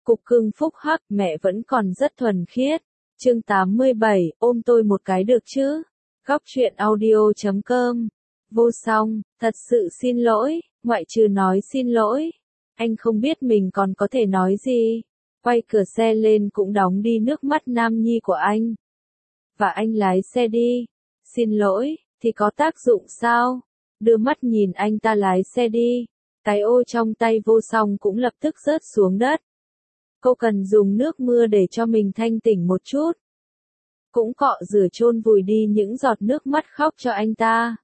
Cục cưng phúc hắc, mẹ vẫn còn rất thuần khiết. Chương 87, ôm tôi một cái được chứ? Góc truyện audio.com. Vô Song, thật sự xin lỗi, ngoại trừ nói xin lỗi. Anh không biết mình còn có thể nói gì. Quay cửa xe lên cũng đóng đi nước mắt nam nhi của anh. Và anh lái xe đi. Xin lỗi, thì có tác dụng sao? Đưa mắt nhìn anh ta lái xe đi. Cái ô trong tay Vô Song cũng lập tức rớt xuống đất. Cô cần dùng nước mưa để cho mình thanh tỉnh một chút. Cũng cọ rửa chôn vùi đi những giọt nước mắt khóc cho anh ta.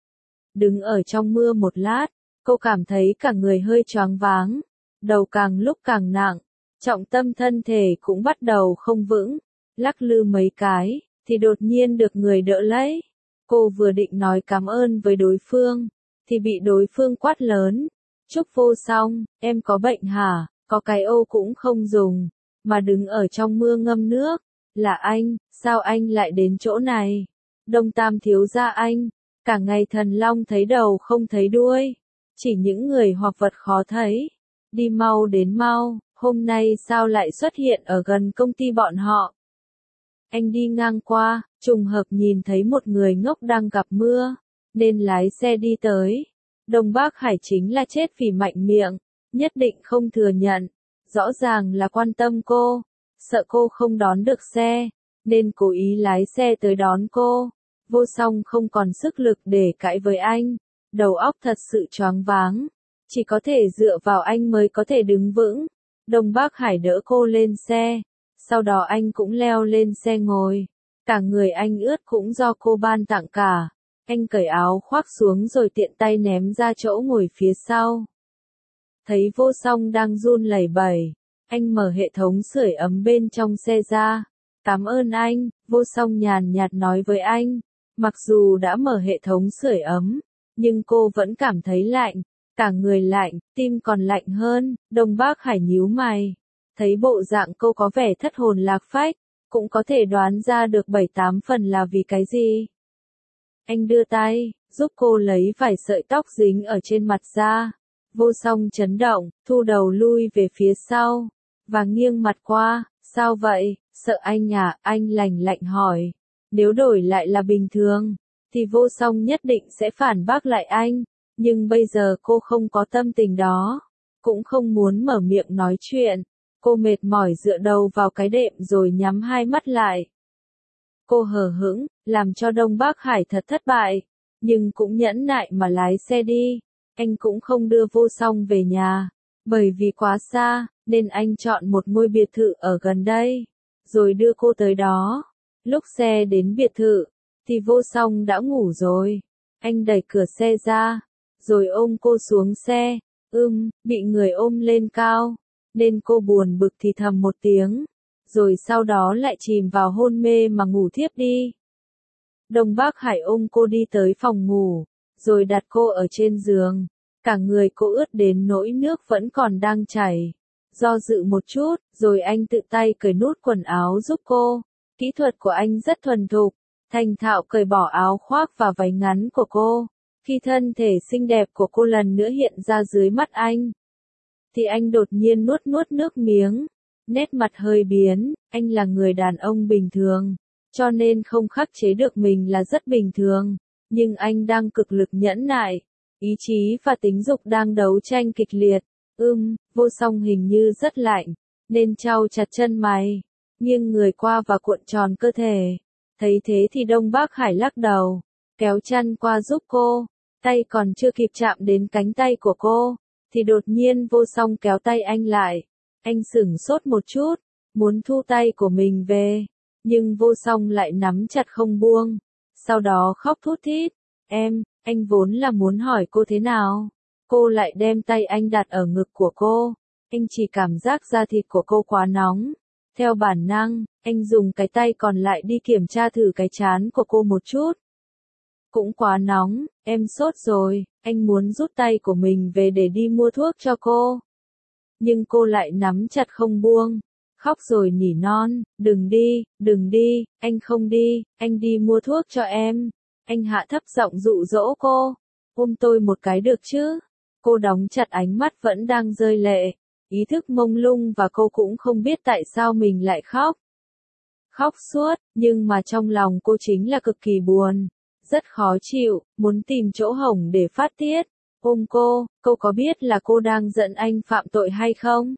Đứng ở trong mưa một lát, cô cảm thấy cả người hơi choáng váng, đầu càng lúc càng nặng, trọng tâm thân thể cũng bắt đầu không vững, lắc lư mấy cái, thì đột nhiên được người đỡ lấy. Cô vừa định nói cảm ơn với đối phương, thì bị đối phương quát lớn. Trúc Vô Song, em có bệnh hả? Có cái ô cũng không dùng, mà đứng ở trong mưa ngâm nước. Là anh, sao anh lại đến chỗ này? Đông Tam thiếu gia anh, cả ngày thần long thấy đầu không thấy đuôi, chỉ những người hoặc vật khó thấy. Đi mau đến mau, hôm nay sao lại xuất hiện ở gần công ty bọn họ? Anh đi ngang qua, trùng hợp nhìn thấy một người ngốc đang gặp mưa, nên lái xe đi tới. Đông Bác Hải chính là chết vì mạnh miệng, nhất định không thừa nhận, rõ ràng là quan tâm cô, sợ cô không đón được xe, nên cố ý lái xe tới đón cô. Vô Song không còn sức lực để cãi với anh, đầu óc thật sự choáng váng, chỉ có thể dựa vào anh mới có thể đứng vững. Đông Bác Hải đỡ cô lên xe, sau đó anh cũng leo lên xe ngồi, cả người anh ướt cũng do cô ban tặng cả. Anh cởi áo khoác xuống rồi tiện tay ném ra chỗ ngồi phía sau. Thấy Vô Song đang run lẩy bẩy, anh mở hệ thống sưởi ấm bên trong xe ra. Cảm ơn anh, Vô Song nhàn nhạt nói với anh. Mặc dù đã mở hệ thống sưởi ấm, nhưng cô vẫn cảm thấy lạnh, cả người lạnh, tim còn lạnh hơn. Đông Bác Hải nhíu mày, thấy bộ dạng cô có vẻ thất hồn lạc phách, cũng có thể đoán ra được 7-8 phần là vì cái gì. Anh đưa tay, giúp cô lấy vài sợi tóc dính ở trên mặt ra. Vô Song chấn động, thu đầu lui về phía sau, và nghiêng mặt qua. Sao vậy, sợ anh à? Anh lạnh lạnh hỏi. Nếu đổi lại là bình thường, thì Vô Song nhất định sẽ phản bác lại anh, nhưng bây giờ cô không có tâm tình đó, cũng không muốn mở miệng nói chuyện. Cô mệt mỏi dựa đầu vào cái đệm rồi nhắm hai mắt lại. Cô hờ hững, làm cho Đông Bác Hải thật thất bại, nhưng cũng nhẫn nại mà lái xe đi. Anh cũng không đưa Vô Song về nhà, bởi vì quá xa, nên anh chọn một ngôi biệt thự ở gần đây, rồi đưa cô tới đó. Lúc xe đến biệt thự, thì Vô Song đã ngủ rồi. Anh đẩy cửa xe ra, rồi ôm cô xuống xe. Bị người ôm lên cao, nên cô buồn bực thì thầm một tiếng, rồi sau đó lại chìm vào hôn mê mà ngủ thiếp đi. Đông Bác Hải ôm cô đi tới phòng ngủ, rồi đặt cô ở trên giường. Cả người cô ướt đến nỗi nước vẫn còn đang chảy. Do dự một chút, rồi anh tự tay cởi nút quần áo giúp cô. Kỹ thuật của anh rất thuần thục, thành thạo cởi bỏ áo khoác và váy ngắn của cô. Khi thân thể xinh đẹp của cô lần nữa hiện ra dưới mắt anh, thì anh đột nhiên nuốt nuốt nước miếng. Nét mặt hơi biến, anh là người đàn ông bình thường, cho nên không khắc chế được mình là rất bình thường. Nhưng anh đang cực lực nhẫn nại, ý chí và tính dục đang đấu tranh kịch liệt. Vô Song hình như rất lạnh, nên chau chặt chân mày, nghiêng người qua và cuộn tròn cơ thể. Thấy thế thì Đông Bác Hải lắc đầu, kéo chăn qua giúp cô. Tay còn chưa kịp chạm đến cánh tay của cô, thì đột nhiên Vô Song kéo tay anh lại. Anh sửng sốt một chút, muốn thu tay của mình về, nhưng Vô Song lại nắm chặt không buông. Sau đó khóc thút thít. Anh vốn là muốn hỏi cô thế nào. Cô lại đem tay anh đặt ở ngực của cô. Anh chỉ cảm giác da thịt của cô quá nóng. Theo bản năng, anh dùng cái tay còn lại đi kiểm tra thử cái trán của cô một chút. Cũng quá nóng, em sốt rồi. Anh muốn rút tay của mình về để đi mua thuốc cho cô. Nhưng cô lại nắm chặt không buông, khóc rồi nỉ non, đừng đi, anh không đi, anh đi mua thuốc cho em. Anh hạ thấp giọng dụ dỗ cô, ôm tôi một cái được chứ. Cô đóng chặt ánh mắt vẫn đang rơi lệ, ý thức mông lung và cô cũng không biết tại sao mình lại khóc. Khóc suốt, nhưng mà trong lòng cô chính là cực kỳ buồn, rất khó chịu, muốn tìm chỗ hổng để phát tiết. Ôm cô có biết là cô đang giận anh phạm tội hay không?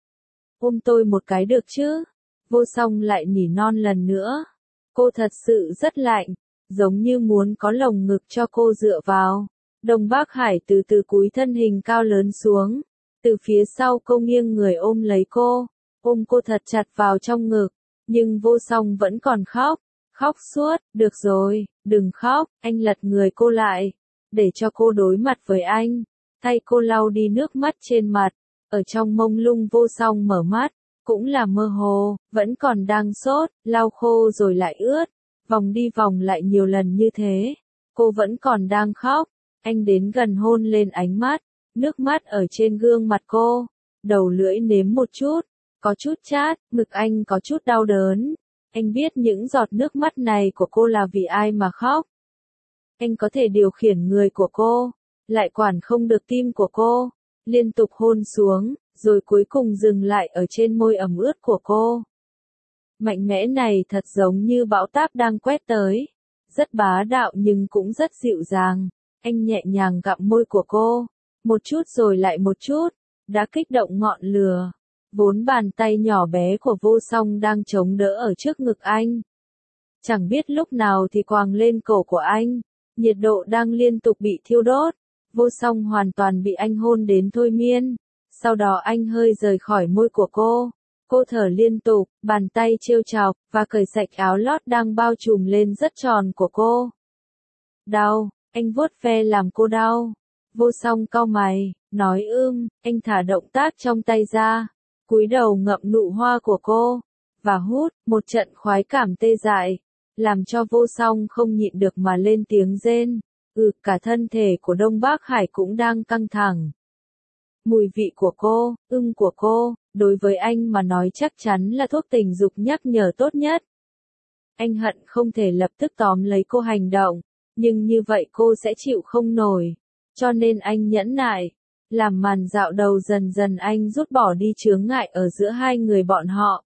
Ôm tôi một cái được chứ? Vô song lại nỉ non lần nữa. Cô thật sự rất lạnh, giống như muốn có lồng ngực cho cô dựa vào. Đông Bắc Hải từ từ cúi thân hình cao lớn xuống. Từ phía sau cô nghiêng người ôm lấy cô. Ôm cô thật chặt vào trong ngực. Nhưng vô song vẫn còn khóc. Khóc suốt, được rồi, đừng khóc, anh lật người cô lại. Để cho cô đối mặt với anh. Thay cô lau đi nước mắt trên mặt. Ở trong mông lung vô song mở mắt. Cũng là mơ hồ, vẫn còn đang sốt, lau khô rồi lại ướt. Vòng đi vòng lại nhiều lần như thế. Cô vẫn còn đang khóc. Anh đến gần hôn lên ánh mắt. Nước mắt ở trên gương mặt cô. Đầu lưỡi nếm một chút. Có chút chát, ngực anh có chút đau đớn. Anh biết những giọt nước mắt này của cô là vì ai mà khóc. Anh có thể điều khiển người của cô. Lại quản không được tim của cô. Liên tục hôn xuống, rồi cuối cùng dừng lại ở trên môi ẩm ướt của cô. Mạnh mẽ này thật giống như bão táp đang quét tới. Rất bá đạo nhưng cũng rất dịu dàng. Anh nhẹ nhàng gặm môi của cô. Một chút rồi lại một chút. Đã kích động ngọn lửa. Vốn bàn tay nhỏ bé của vô song đang chống đỡ ở trước ngực anh. Chẳng biết lúc nào thì quàng lên cổ của anh. Nhiệt độ đang liên tục bị thiêu đốt. Vô song hoàn toàn bị anh hôn đến thôi miên. Sau đó anh hơi rời khỏi môi của cô. Cô thở liên tục, bàn tay trêu chọc, và cởi sạch áo lót đang bao trùm lên rất tròn của cô. Đau, anh vuốt ve làm cô đau. Vô song cau mày, nói anh thả động tác trong tay ra. Cúi đầu ngậm nụ hoa của cô. Và hút, một trận khoái cảm tê dại. Làm cho vô song không nhịn được mà lên tiếng rên. Cả thân thể của Đông Bắc Hải cũng đang căng thẳng. Mùi vị của cô, của cô, đối với anh mà nói chắc chắn là thuốc tình dục nhắc nhở tốt nhất. Anh hận không thể lập tức tóm lấy cô hành động, nhưng như vậy cô sẽ chịu không nổi. Cho nên anh nhẫn nại. Làm màn dạo đầu dần dần anh rút bỏ đi chướng ngại ở giữa hai người bọn họ.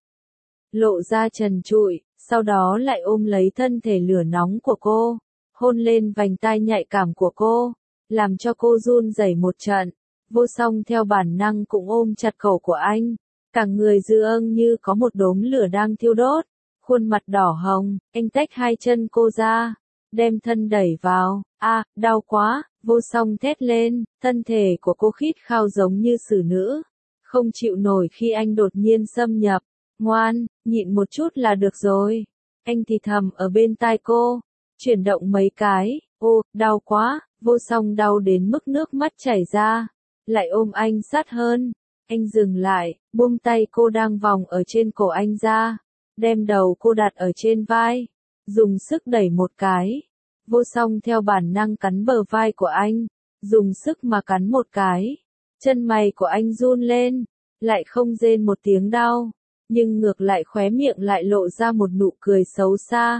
Lộ ra trần trụi, sau đó lại ôm lấy thân thể lửa nóng của cô. Hôn lên vành tai nhạy cảm của cô, làm cho cô run rẩy một trận. Vô song theo bản năng cũng ôm chặt cổ của anh. Cả người dường như có một đốm lửa đang thiêu đốt. Khuôn mặt đỏ hồng, anh tách hai chân cô ra. Đem thân đẩy vào. Đau quá, vô song thét lên. Thân thể của cô khít khao giống như xử nữ. Không chịu nổi khi anh đột nhiên xâm nhập. Ngoan, nhịn một chút là được rồi. Anh thì thầm ở bên tai cô. Chuyển động mấy cái, đau quá, vô song đau đến mức nước mắt chảy ra. Lại ôm anh sát hơn. Anh dừng lại, buông tay cô đang vòng ở trên cổ anh ra. Đem đầu cô đặt ở trên vai. Dùng sức đẩy một cái. Vô song theo bản năng cắn bờ vai của anh. Dùng sức mà cắn một cái. Chân mày của anh run lên. Lại không rên một tiếng đau. Nhưng ngược lại khóe miệng lại lộ ra một nụ cười xấu xa.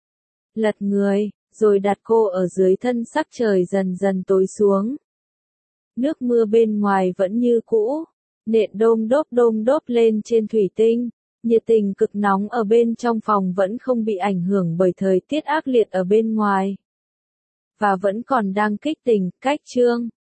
Lật người, rồi đặt cô ở dưới thân sắc trời dần dần tối xuống. Nước mưa bên ngoài vẫn như cũ, nện đôm đốp lên trên thủy tinh. Nhiệt tình cực nóng ở bên trong phòng vẫn không bị ảnh hưởng bởi thời tiết ác liệt ở bên ngoài. Và vẫn còn đang kích tình, cách chương.